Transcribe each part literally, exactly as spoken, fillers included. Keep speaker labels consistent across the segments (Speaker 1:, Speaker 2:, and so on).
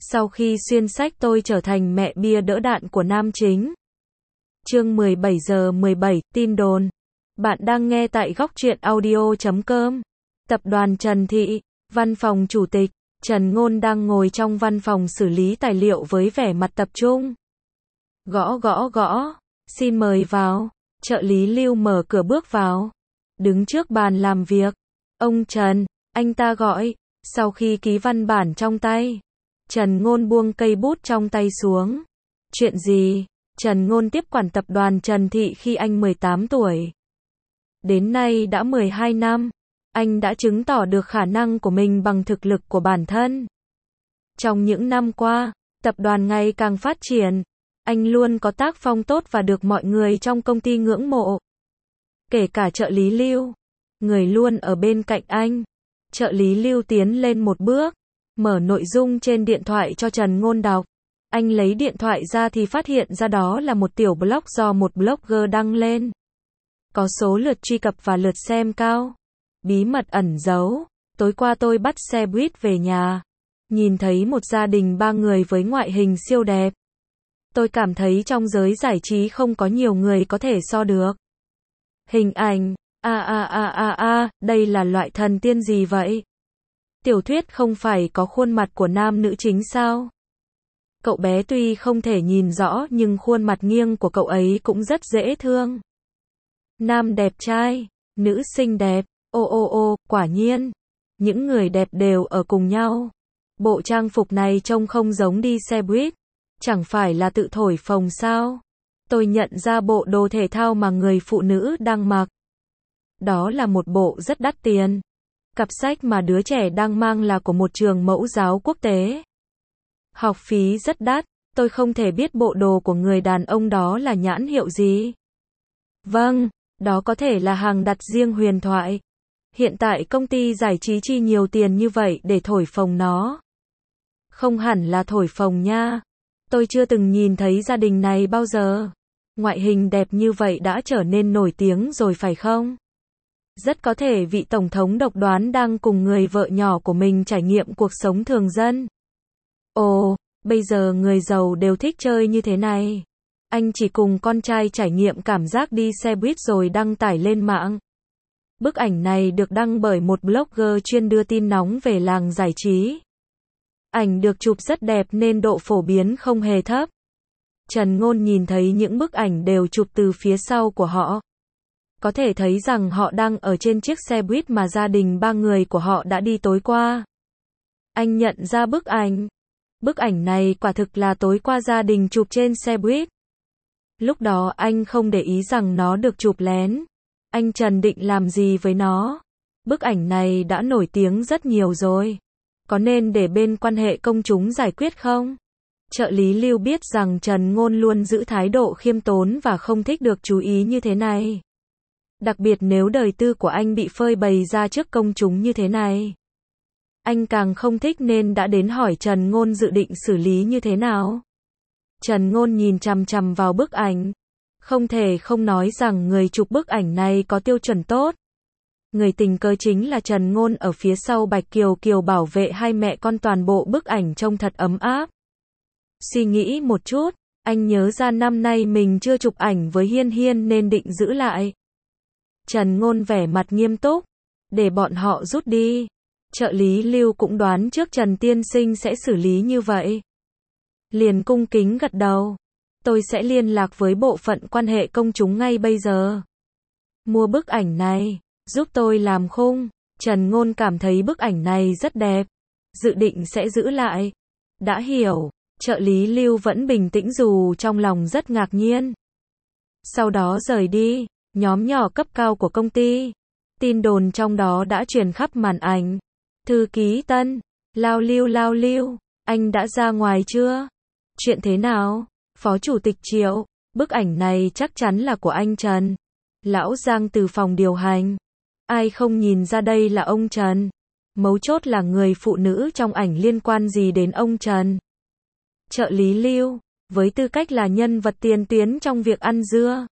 Speaker 1: Sau khi xuyên sách tôi trở thành mẹ bia đỡ đạn của nam chính. Chương mười bảy giờ mười bảy, tin đồn. Bạn đang nghe tại góc truyện audio chấm com. Tập đoàn Trần Thị, văn phòng chủ tịch, Trần Ngôn đang ngồi trong văn phòng xử lý tài liệu với vẻ mặt tập trung. Gõ gõ gõ, xin mời vào. Trợ lý Lưu mở cửa bước vào. Đứng trước bàn làm việc. Ông Trần, anh ta gọi. Sau khi ký văn bản trong tay, Trần Ngôn buông cây bút trong tay xuống. Chuyện gì? Trần Ngôn tiếp quản tập đoàn Trần Thị khi anh mười tám tuổi. Đến nay đã mười hai năm, anh đã chứng tỏ được khả năng của mình bằng thực lực của bản thân. Trong những năm qua, tập đoàn ngày càng phát triển, anh luôn có tác phong tốt và được mọi người trong công ty ngưỡng mộ. Kể cả trợ lý Lưu, người luôn ở bên cạnh anh. Trợ lý Lưu tiến lên một bước, mở nội dung trên điện thoại cho Trần Ngôn đọc. Anh lấy điện thoại ra thì phát hiện ra đó là một tiểu blog do một blogger đăng lên. Có số lượt truy cập và lượt xem cao. Bí mật ẩn giấu. Tối qua tôi bắt xe buýt về nhà. Nhìn thấy một gia đình ba người với ngoại hình siêu đẹp. Tôi cảm thấy trong giới giải trí không có nhiều người có thể so được. Hình ảnh. A a a a a, đây là loại thần tiên gì vậy? Tiểu thuyết không phải có khuôn mặt của nam nữ chính sao? Cậu bé tuy không thể nhìn rõ nhưng khuôn mặt nghiêng của cậu ấy cũng rất dễ thương. Nam đẹp trai, nữ xinh đẹp, ô ô ô, quả nhiên. Những người đẹp đều ở cùng nhau. Bộ trang phục này trông không giống đi xe buýt. Chẳng phải là tự thổi phồng sao? Tôi nhận ra bộ đồ thể thao mà người phụ nữ đang mặc. Đó là một bộ rất đắt tiền. Cặp sách mà đứa trẻ đang mang là của một trường mẫu giáo quốc tế. Học phí rất đắt, tôi không thể biết bộ đồ của người đàn ông đó là nhãn hiệu gì. Vâng, đó có thể là hàng đặt riêng huyền thoại. Hiện tại công ty giải trí chi nhiều tiền như vậy để thổi phồng nó. Không hẳn là thổi phồng nha. Tôi chưa từng nhìn thấy gia đình này bao giờ. Ngoại hình đẹp như vậy đã trở nên nổi tiếng rồi phải không? Rất có thể vị tổng thống độc đoán đang cùng người vợ nhỏ của mình trải nghiệm cuộc sống thường dân. Ồ, bây giờ người giàu đều thích chơi như thế này. Anh chỉ cùng con trai trải nghiệm cảm giác đi xe buýt rồi đăng tải lên mạng. Bức ảnh này được đăng bởi một blogger chuyên đưa tin nóng về làng giải trí. Ảnh được chụp rất đẹp nên độ phổ biến không hề thấp. Trần Ngôn nhìn thấy những bức ảnh đều chụp từ phía sau của họ. Có thể thấy rằng họ đang ở trên chiếc xe buýt mà gia đình ba người của họ đã đi tối qua. Anh nhận ra bức ảnh. Bức ảnh này quả thực là tối qua gia đình chụp trên xe buýt. Lúc đó anh không để ý rằng nó được chụp lén. Anh Trần định làm gì với nó? Bức ảnh này đã nổi tiếng rất nhiều rồi. Có nên để bên quan hệ công chúng giải quyết không? Trợ lý Lưu biết rằng Trần Ngôn luôn giữ thái độ khiêm tốn và không thích được chú ý như thế này. Đặc biệt nếu đời tư của anh bị phơi bày ra trước công chúng như thế này. Anh càng không thích nên đã đến hỏi Trần Ngôn dự định xử lý như thế nào. Trần Ngôn nhìn chằm chằm vào bức ảnh. Không thể không nói rằng người chụp bức ảnh này có tiêu chuẩn tốt. Người tình cờ chính là Trần Ngôn ở phía sau Bạch Kiều Kiều bảo vệ hai mẹ con, toàn bộ bức ảnh trông thật ấm áp. Suy nghĩ một chút, anh nhớ ra năm nay mình chưa chụp ảnh với Hiên Hiên nên định giữ lại. Trần Ngôn vẻ mặt nghiêm túc, để bọn họ rút đi. Trợ lý Lưu cũng đoán trước Trần tiên sinh sẽ xử lý như vậy. Liền cung kính gật đầu. Tôi sẽ liên lạc với bộ phận quan hệ công chúng ngay bây giờ. Mua bức ảnh này, giúp tôi làm khung. Trần Ngôn cảm thấy bức ảnh này rất đẹp. Dự định sẽ giữ lại. Đã hiểu. Trợ lý Lưu vẫn bình tĩnh dù trong lòng rất ngạc nhiên. Sau đó rời đi. Nhóm nhỏ cấp cao của công ty. Tin đồn trong đó đã truyền khắp màn ảnh. Thư ký Tân. Lao Lưu Lao Lưu. Anh đã ra ngoài chưa? Chuyện thế nào? Phó chủ tịch Triệu. Bức ảnh này chắc chắn là của anh Trần. Lão Giang từ phòng điều hành. Ai không nhìn ra đây là ông Trần. Mấu chốt là người phụ nữ trong ảnh liên quan gì đến ông Trần. Trợ lý Lưu. Với tư cách là nhân vật tiền tuyến trong việc ăn dưa.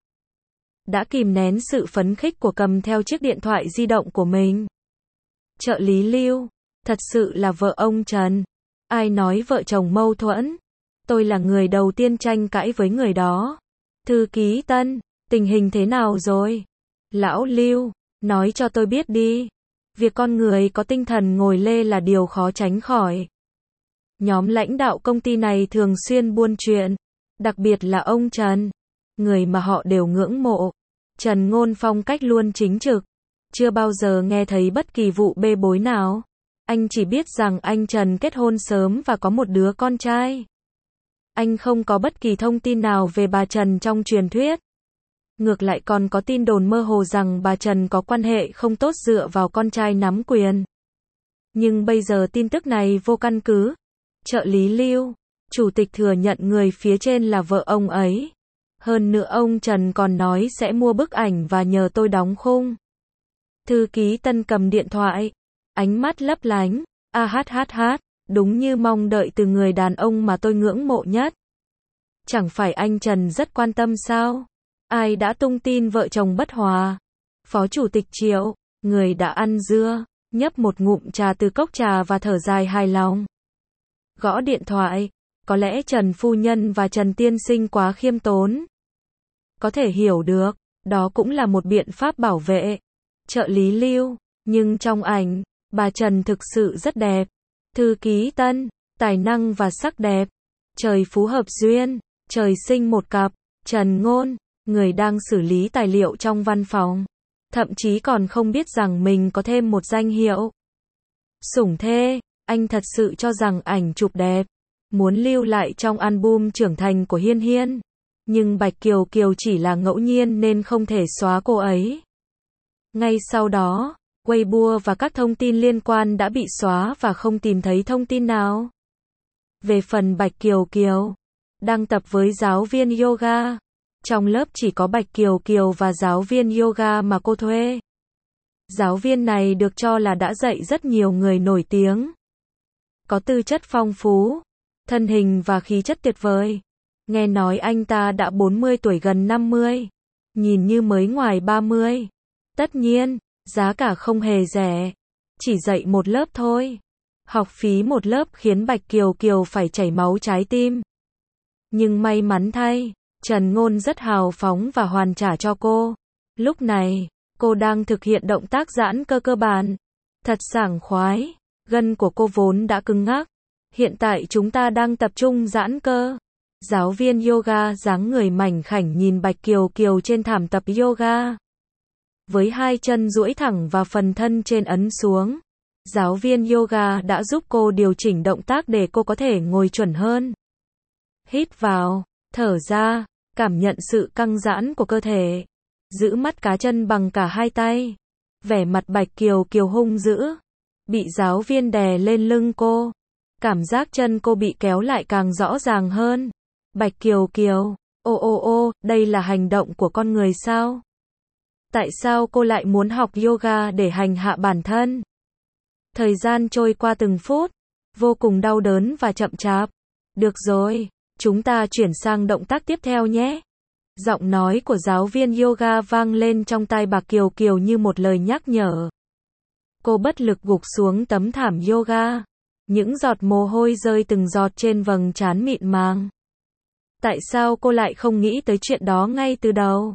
Speaker 1: Đã kìm nén sự phấn khích của cầm theo chiếc điện thoại di động của mình. Trợ lý Lưu. Thật sự là vợ ông Trần. Ai nói vợ chồng mâu thuẫn? Tôi là người đầu tiên tranh cãi với người đó. Thư ký Tân, tình hình thế nào rồi? Lão Lưu, nói cho tôi biết đi. Việc con người có tinh thần ngồi lê là điều khó tránh khỏi. Nhóm lãnh đạo công ty này thường xuyên buôn chuyện, đặc biệt là ông Trần, người mà họ đều ngưỡng mộ. Trần Ngôn phong cách luôn chính trực, chưa bao giờ nghe thấy bất kỳ vụ bê bối nào. Anh chỉ biết rằng anh Trần kết hôn sớm và có một đứa con trai. Anh không có bất kỳ thông tin nào về bà Trần trong truyền thuyết. Ngược lại còn có tin đồn mơ hồ rằng bà Trần có quan hệ không tốt dựa vào con trai nắm quyền. Nhưng bây giờ tin tức này vô căn cứ. Trợ lý Lưu, chủ tịch thừa nhận người phía trên là vợ ông ấy. Hơn nữa ông Trần còn nói sẽ mua bức ảnh và nhờ tôi đóng khung. Thư ký Tân cầm điện thoại, ánh mắt lấp lánh, a hát hát hát, đúng như mong đợi từ người đàn ông mà tôi ngưỡng mộ nhất. Chẳng phải anh Trần rất quan tâm sao? Ai đã tung tin vợ chồng bất hòa? Phó chủ tịch Triệu, người đã ăn dưa, nhấp một ngụm trà từ cốc trà và thở dài hài lòng. Gõ điện thoại, có lẽ Trần phu nhân và Trần tiên sinh quá khiêm tốn. Có thể hiểu được, đó cũng là một biện pháp bảo vệ. Trợ lý Lưu, nhưng trong ảnh, bà Trần thực sự rất đẹp. Thư ký Tân, tài năng và sắc đẹp. Trời phú hợp duyên, trời sinh một cặp. Trần Ngôn, người đang xử lý tài liệu trong văn phòng, thậm chí còn không biết rằng mình có thêm một danh hiệu. Sủng thê, anh thật sự cho rằng ảnh chụp đẹp, muốn lưu lại trong album trưởng thành của Hiên Hiên. Nhưng Bạch Kiều Kiều chỉ là ngẫu nhiên nên không thể xóa cô ấy. Ngay sau đó, Weibo và các thông tin liên quan đã bị xóa và không tìm thấy thông tin nào. Về phần Bạch Kiều Kiều, đang tập với giáo viên yoga. Trong lớp chỉ có Bạch Kiều Kiều và giáo viên yoga mà cô thuê. Giáo viên này được cho là đã dạy rất nhiều người nổi tiếng. Có tư chất phong phú, thân hình và khí chất tuyệt vời. Nghe nói anh ta đã bốn mươi tuổi gần năm mươi, nhìn như mới ngoài ba mươi. Tất nhiên, giá cả không hề rẻ, chỉ dạy một lớp thôi. Học phí một lớp khiến Bạch Kiều Kiều phải chảy máu trái tim. Nhưng may mắn thay, Trần Ngôn rất hào phóng và hoàn trả cho cô. Lúc này, cô đang thực hiện động tác giãn cơ cơ bản. Thật sảng khoái, gân của cô vốn đã cứng ngắc. Hiện tại chúng ta đang tập trung giãn cơ. Giáo viên yoga dáng người mảnh khảnh nhìn Bạch Kiều Kiều trên thảm tập yoga. Với hai chân duỗi thẳng và phần thân trên ấn xuống. Giáo viên yoga đã giúp cô điều chỉnh động tác để cô có thể ngồi chuẩn hơn. Hít vào, thở ra, cảm nhận sự căng giãn của cơ thể. Giữ mắt cá chân bằng cả hai tay. Vẻ mặt Bạch Kiều Kiều hung dữ. Bị giáo viên đè lên lưng cô. Cảm giác chân cô bị kéo lại càng rõ ràng hơn. Bạch Kiều Kiều, ô ô ô, đây là hành động của con người sao? Tại sao cô lại muốn học yoga để hành hạ bản thân? Thời gian trôi qua từng phút, vô cùng đau đớn và chậm chạp. Được rồi, chúng ta chuyển sang động tác tiếp theo nhé. Giọng nói của giáo viên yoga vang lên trong tai Bạch Kiều Kiều như một lời nhắc nhở. Cô bất lực gục xuống tấm thảm yoga. Những giọt mồ hôi rơi từng giọt trên vầng trán mịn màng. Tại sao cô lại không nghĩ tới chuyện đó ngay từ đầu?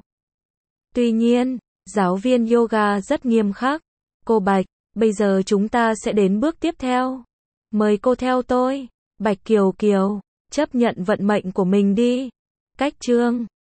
Speaker 1: Tuy nhiên, giáo viên yoga rất nghiêm khắc. Cô Bạch, bây giờ chúng ta sẽ đến bước tiếp theo. Mời cô theo tôi. Bạch Kiều Kiều, chấp nhận vận mệnh của mình đi. Cách chương